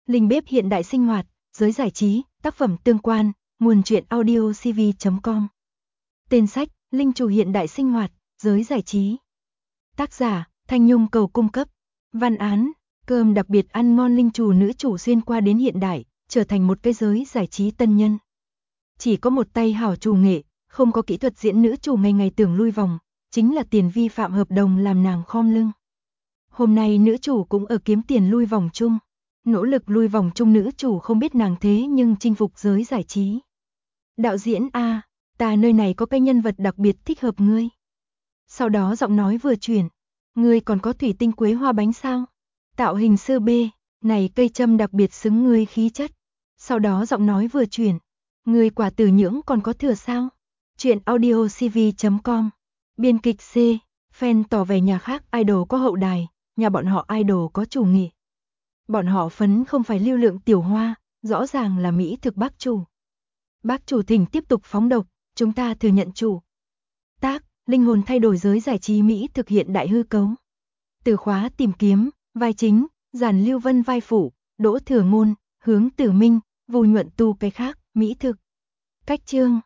Linh bếp hiện đại sinh hoạt, giới giải trí, tác phẩm tương quan, nguồn truyện audio cv.com. Tên sách, Linh chủ hiện đại sinh hoạt, giới giải trí. Tác giả, Thanh Nhung cầu cung cấp. Văn án, cơm đặc biệt ăn ngon linh chủ nữ chủ xuyên qua đến hiện đại, trở thành một cái giới giải trí tân nhân. Chỉ có một tay hảo chủ nghệ, không có kỹ thuật diễn nữ chủ ngày ngày tưởng lui vòng, chính là tiền vi phạm hợp đồng làm nàng khom lưng. Hôm nay nữ chủ cũng ở kiếm tiền lui vòng chung. Nỗ lực lui vòng chung nữ chủ không biết nàng thế nhưng chinh phục giới giải trí. Đạo diễn A, ta nơi này có cái nhân vật đặc biệt thích hợp ngươi. Sau đó giọng nói vừa chuyển, ngươi còn có thủy tinh quế hoa bánh sao? Tạo hình sư B, này cây châm đặc biệt xứng ngươi khí chất. Sau đó giọng nói vừa chuyển, ngươi quả từ nhưỡng còn có thừa sao? Chuyện audio cv.com. Biên kịch C, fan tỏ vẻ nhà khác idol có hậu đài, nhà bọn họ idol có chủ nghệ. Bọn họ phấn không phải lưu lượng tiểu hoa, rõ ràng là mỹ thực bác chủ. Bác chủ thỉnh tiếp tục phóng độc, chúng ta thừa nhận chủ. Tác, linh hồn thay đổi giới giải trí mỹ thực hiện đại hư cấu. Từ khóa tìm kiếm, vai chính, Giản Lưu Vân vai phụ, Đỗ Thừa Ngôn, Hướng Tử Minh, Vô Nhuận Tu cái khác, mỹ thực. Cách chương,